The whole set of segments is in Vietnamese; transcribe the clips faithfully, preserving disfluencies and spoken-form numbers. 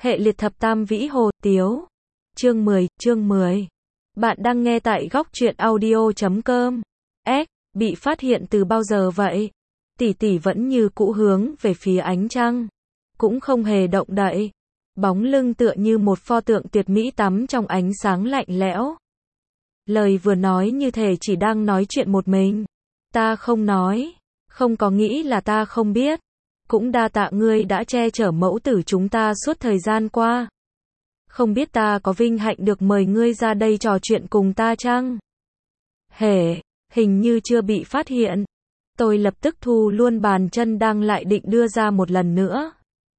Hệ liệt thập tam vĩ hồ, Tiếu. Chương mười, chương mười. Bạn đang nghe tại góc truyện audio chấm com. S, bị phát hiện từ bao giờ vậy? Tỷ tỷ vẫn như cũ hướng về phía ánh trăng. Cũng không hề động đậy. Bóng lưng tựa như một pho tượng tuyệt mỹ tắm trong ánh sáng lạnh lẽo. Lời vừa nói như thể chỉ đang nói chuyện một mình. Ta không nói. Không có nghĩ là ta không biết. Cũng đa tạ ngươi đã che chở mẫu tử chúng ta suốt thời gian qua. Không biết ta có vinh hạnh được mời ngươi ra đây trò chuyện cùng ta chăng? Hề, hình như chưa bị phát hiện. Tôi lập tức thu luôn bàn chân đang lại định đưa ra một lần nữa.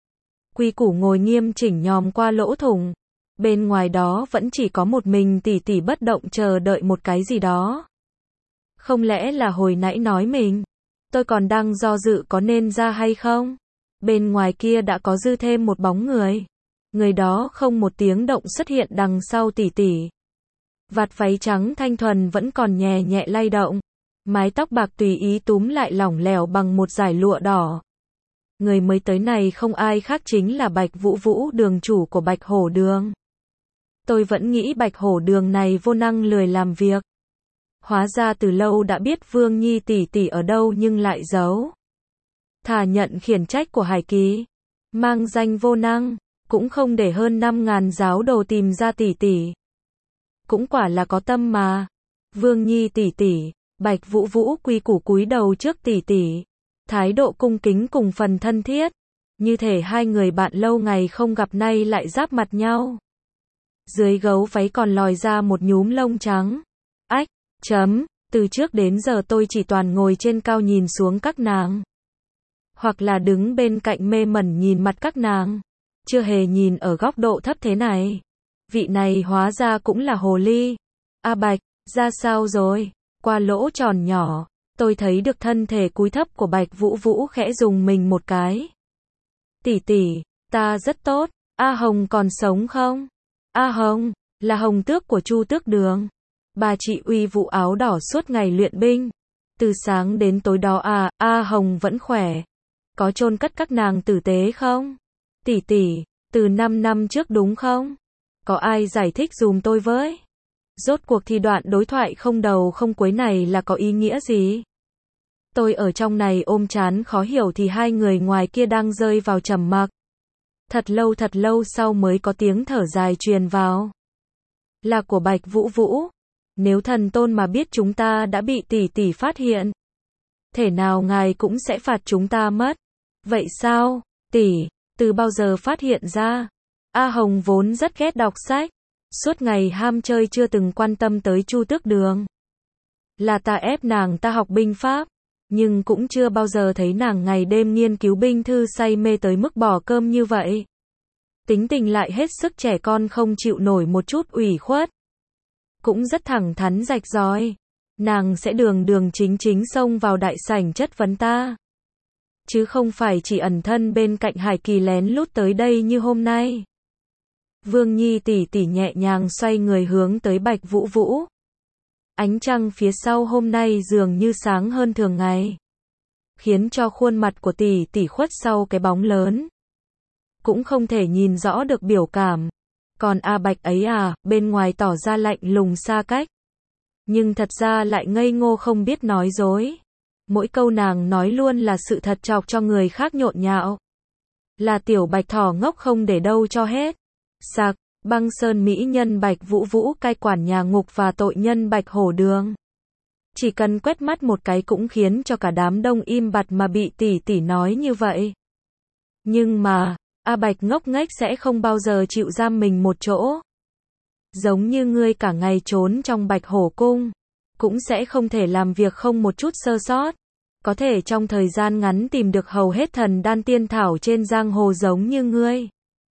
Quy củ ngồi nghiêm chỉnh nhòm qua lỗ thủng. Bên ngoài đó vẫn chỉ có một mình tỷ tỷ bất động chờ đợi một cái gì đó. Không lẽ là hồi nãy nói mình? Tôi còn đang do dự có nên ra hay không? Bên ngoài kia đã có dư thêm một bóng người. Người đó không một tiếng động xuất hiện đằng sau tỷ tỷ. Vạt váy trắng thanh thuần vẫn còn nhẹ nhẹ lay động. Mái tóc bạc tùy ý túm lại lỏng lẻo bằng một dải lụa đỏ. Người mới tới này không ai khác chính là Bạch Vũ Vũ, đường chủ của Bạch Hổ Đường. Tôi vẫn nghĩ Bạch Hổ Đường này vô năng lười làm việc. Hóa ra từ lâu đã biết Vương Nhi tỷ tỷ ở đâu nhưng lại giấu. Thà nhận khiển trách của Hải Kỳ. Mang danh vô năng. Cũng không để hơn năm ngàn giáo đồ tìm ra tỷ tỷ. Cũng quả là có tâm mà. Vương Nhi tỷ tỷ. Bạch Vũ Vũ quy củ cúi đầu trước tỷ tỷ. Thái độ cung kính cùng phần thân thiết. Như thể hai người bạn lâu ngày không gặp nay lại giáp mặt nhau. Dưới gấu váy còn lòi ra một nhúm lông trắng. Ách, chấm, từ trước đến giờ tôi chỉ toàn ngồi trên cao nhìn xuống các nàng. Hoặc là đứng bên cạnh mê mẩn nhìn mặt các nàng. Chưa hề nhìn ở góc độ thấp thế này. Vị này hóa ra cũng là hồ ly. A Bạch, ra sao rồi? Qua lỗ tròn nhỏ, tôi thấy được thân thể cúi thấp của Bạch Vũ Vũ khẽ dùng mình một cái. Tỷ tỷ, ta rất tốt. A Hồng còn sống không? A Hồng, là Hồng Tước của Chu Tước Đường. Bà chị uy vũ áo đỏ suốt ngày luyện binh. Từ sáng đến tối đó à, A Hồng vẫn khỏe. Có chôn cất các nàng tử tế không? Tỷ tỷ, từ năm năm trước đúng không? Có ai giải thích dùm tôi với? Rốt cuộc thì đoạn đối thoại không đầu không cuối này là có ý nghĩa gì? Tôi ở trong này ôm chán khó hiểu thì hai người ngoài kia đang rơi vào trầm mặc. Thật lâu thật lâu sau mới có tiếng thở dài truyền vào. Là của Bạch Vũ Vũ. Nếu thần tôn mà biết chúng ta đã bị tỷ tỷ phát hiện, thể nào ngài cũng sẽ phạt chúng ta mất. Vậy sao, tỷ, từ bao giờ phát hiện ra? A Hồng vốn rất ghét đọc sách. Suốt ngày ham chơi chưa từng quan tâm tới Chu Tước Đường. Là ta ép nàng ta học binh pháp. Nhưng cũng chưa bao giờ thấy nàng ngày đêm nghiên cứu binh thư say mê tới mức bỏ cơm như vậy. Tính tình lại hết sức trẻ con không chịu nổi một chút ủy khuất. Cũng rất thẳng thắn rạch ròi. Nàng sẽ đường đường chính chính xông vào đại sảnh chất vấn ta. Chứ không phải chỉ ẩn thân bên cạnh Hải Kỳ lén lút tới đây như hôm nay. Vương Nhi tỷ tỷ nhẹ nhàng xoay người hướng tới Bạch Vũ Vũ. Ánh trăng phía sau hôm nay dường như sáng hơn thường ngày. Khiến cho khuôn mặt của tỷ tỷ khuất sau cái bóng lớn. Cũng không thể nhìn rõ được biểu cảm. Còn A Bạch ấy à, bên ngoài tỏ ra lạnh lùng xa cách. Nhưng thật ra lại ngây ngô không biết nói dối. Mỗi câu nàng nói luôn là sự thật chọc cho người khác nhộn nhạo. Là tiểu Bạch thỏ ngốc không để đâu cho hết. Sạc, băng sơn mỹ nhân Bạch Vũ Vũ cai quản nhà ngục và tội nhân Bạch Hổ Đường. Chỉ cần quét mắt một cái cũng khiến cho cả đám đông im bặt mà bị tỷ tỷ nói như vậy. Nhưng mà, A Bạch ngốc nghếch sẽ không bao giờ chịu giam mình một chỗ. Giống như ngươi cả ngày trốn trong Bạch Hổ Cung. Cũng sẽ không thể làm việc không một chút sơ sót. Có thể trong thời gian ngắn tìm được hầu hết thần đan tiên thảo trên giang hồ giống như ngươi.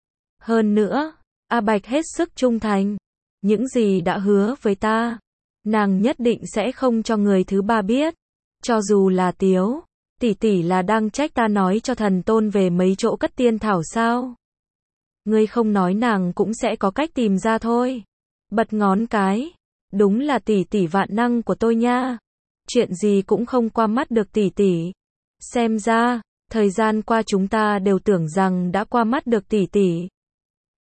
Hơn nữa, A Bạch hết sức trung thành. Những gì đã hứa với ta, nàng nhất định sẽ không cho người thứ ba biết. Cho dù là Tiếu, tỷ tỷ là đang trách ta nói cho thần tôn về mấy chỗ cất tiên thảo sao? Ngươi không nói nàng cũng sẽ có cách tìm ra thôi. Bật ngón cái. Đúng là tỷ tỷ vạn năng của tôi nha. Chuyện gì cũng không qua mắt được tỷ tỷ. Xem ra, thời gian qua chúng ta đều tưởng rằng đã qua mắt được tỷ tỷ.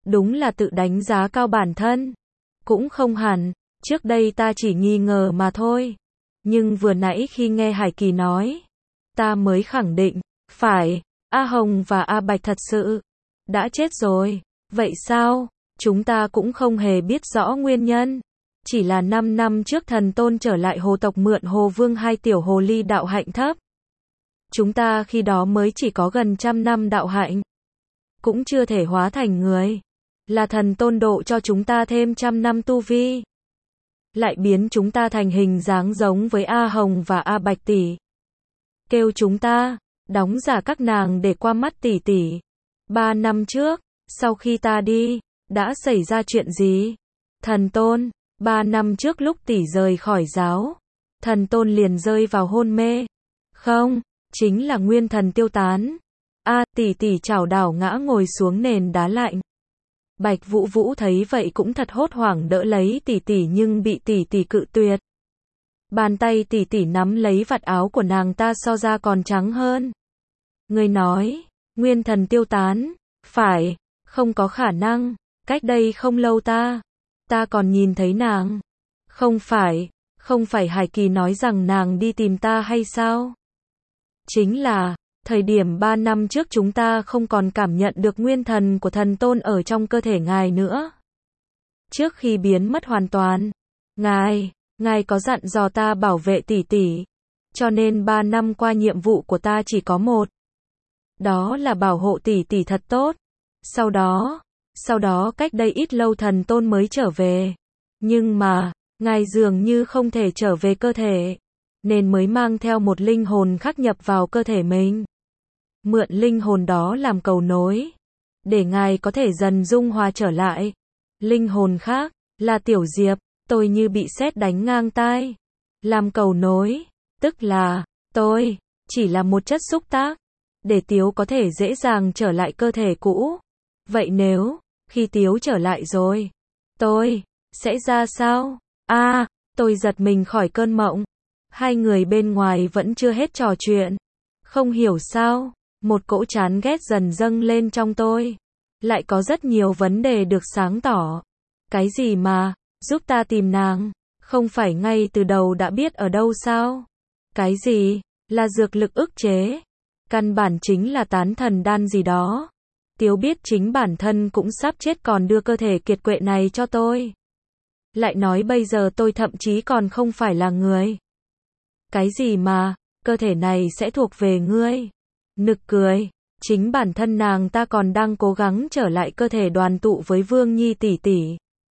Đúng là tự đánh giá cao bản thân. Cũng không hẳn, trước đây ta chỉ nghi ngờ mà thôi. Nhưng vừa nãy khi nghe Hải Kỳ nói, ta mới khẳng định, phải, A Hồng và A Bạch thật sự đã chết rồi. Vậy sao? Chúng ta cũng không hề biết rõ nguyên nhân. Chỉ là năm năm trước thần tôn trở lại hồ tộc mượn hồ vương hai tiểu hồ ly đạo hạnh thấp. Chúng ta khi đó mới chỉ có gần trăm năm đạo hạnh. Cũng chưa thể hóa thành người. Là thần tôn độ cho chúng ta thêm trăm năm tu vi. Lại biến chúng ta thành hình dáng giống với A Hồng và A Bạch tỷ. Kêu chúng ta, đóng giả các nàng để qua mắt tỷ tỷ. Ba năm trước, sau khi ta đi, đã xảy ra chuyện gì? Thần tôn, ba năm trước lúc tỷ rời khỏi giáo, thần tôn liền rơi vào hôn mê. Không, chính là nguyên thần tiêu tán. A, tỷ tỷ chảo đảo ngã ngồi xuống nền đá lạnh. Bạch Vũ Vũ thấy vậy cũng thật hốt hoảng đỡ lấy tỷ tỷ nhưng bị tỷ tỷ cự tuyệt. Bàn tay tỷ tỷ nắm lấy vạt áo của nàng ta so ra còn trắng hơn. Người nói, nguyên thần tiêu tán, phải, không có khả năng, cách đây không lâu ta, ta còn nhìn thấy nàng. Không phải, không phải Hải Kỳ nói rằng nàng đi tìm ta hay sao? Chính là, thời điểm ba năm trước chúng ta không còn cảm nhận được nguyên thần của thần tôn ở trong cơ thể ngài nữa. Trước khi biến mất hoàn toàn, ngài, ngài có dặn dò ta bảo vệ tỷ tỷ. Cho nên ba năm qua nhiệm vụ của ta chỉ có một. Đó là bảo hộ tỷ tỷ thật tốt. Sau đó, sau đó cách đây ít lâu thần tôn mới trở về. Nhưng mà, ngài dường như không thể trở về cơ thể. Nên mới mang theo một linh hồn khác nhập vào cơ thể mình. Mượn linh hồn đó làm cầu nối. Để ngài có thể dần dung hòa trở lại. Linh hồn khác, là Tiểu Diệp, tôi như bị sét đánh ngang tai. Làm cầu nối, tức là, tôi, chỉ là một chất xúc tác. Để Tiếu có thể dễ dàng trở lại cơ thể cũ. Vậy nếu, khi Tiếu trở lại rồi, tôi, sẽ ra sao? A, à, tôi giật mình khỏi cơn mộng. Hai người bên ngoài vẫn chưa hết trò chuyện. Không hiểu sao, một cỗ chán ghét dần dâng lên trong tôi. Lại có rất nhiều vấn đề được sáng tỏ. Cái gì mà, giúp ta tìm nàng, không phải ngay từ đầu đã biết ở đâu sao? Cái gì, là dược lực ức chế? Căn bản chính là tán thần đan gì đó. Tiếu biết chính bản thân cũng sắp chết còn đưa cơ thể kiệt quệ này cho tôi. Lại nói bây giờ tôi thậm chí còn không phải là người. Cái gì mà, cơ thể này sẽ thuộc về ngươi. Nực cười, chính bản thân nàng ta còn đang cố gắng trở lại cơ thể đoàn tụ với Vương Nhi tỷ tỷ.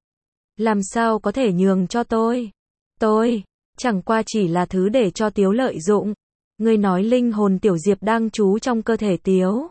Làm sao có thể nhường cho tôi? Tôi, chẳng qua chỉ là thứ để cho Tiếu lợi dụng. Ngươi nói linh hồn Tiểu Diệp đang trú trong cơ thể Tiếu.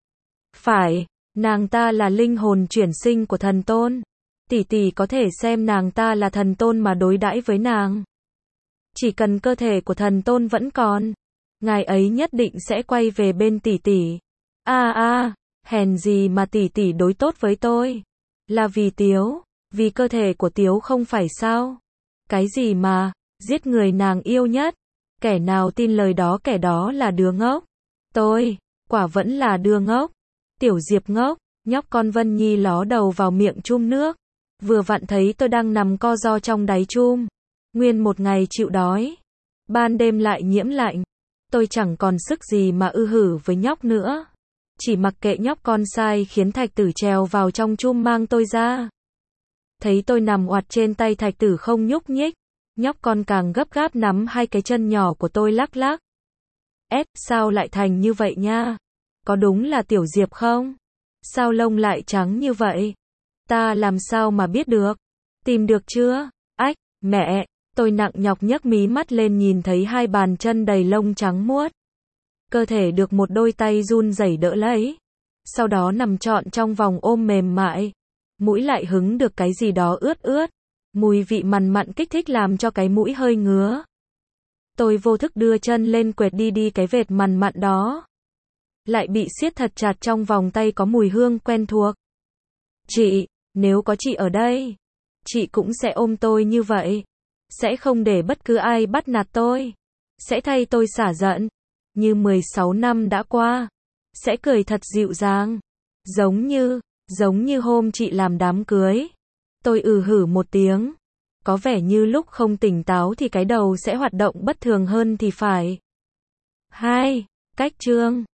Phải, nàng ta là linh hồn chuyển sinh của thần tôn. Tỷ tỷ có thể xem nàng ta là thần tôn mà đối đãi với nàng. Chỉ cần cơ thể của thần tôn vẫn còn, ngài ấy nhất định sẽ quay về bên tỷ tỷ. A a, hèn gì mà tỷ tỷ đối tốt với tôi? Là vì Tiếu, vì cơ thể của Tiếu không phải sao? Cái gì mà, giết người nàng yêu nhất? Kẻ nào tin lời đó kẻ đó là đứa ngốc. Tôi, quả vẫn là đứa ngốc. Tiểu Diệp ngốc, nhóc con Vân Nhi ló đầu vào miệng chum nước. Vừa vặn thấy tôi đang nằm co ro trong đáy chum. Nguyên một ngày chịu đói. Ban đêm lại nhiễm lạnh. Tôi chẳng còn sức gì mà ư hử với nhóc nữa. Chỉ mặc kệ nhóc con sai khiến Thạch Tử trèo vào trong chum mang tôi ra. Thấy tôi nằm oặt trên tay Thạch Tử không nhúc nhích. Nhóc con càng gấp gáp nắm hai cái chân nhỏ của tôi lắc lắc. Ép, sao lại thành như vậy nha? Có đúng là Tiểu Diệp không? Sao lông lại trắng như vậy? Ta làm sao mà biết được? Tìm được chưa? Ách, mẹ, tôi nặng nhọc nhấc mí mắt lên nhìn thấy hai bàn chân đầy lông trắng muốt. Cơ thể được một đôi tay run rẩy đỡ lấy. Sau đó nằm trọn trong vòng ôm mềm mại. Mũi lại hứng được cái gì đó ướt ướt. Mùi vị mằn mặn kích thích làm cho cái mũi hơi ngứa. Tôi vô thức đưa chân lên quệt đi đi cái vệt mằn mặn đó. Lại bị siết thật chặt trong vòng tay có mùi hương quen thuộc. Chị, nếu có chị ở đây, chị cũng sẽ ôm tôi như vậy. Sẽ không để bất cứ ai bắt nạt tôi. Sẽ thay tôi xả giận. Như mười sáu năm đã qua. Sẽ cười thật dịu dàng. Giống như, Giống như hôm chị làm đám cưới. Tôi ừ hử một tiếng. Có vẻ như lúc không tỉnh táo thì cái đầu sẽ hoạt động bất thường hơn thì phải. hai. Cách chương.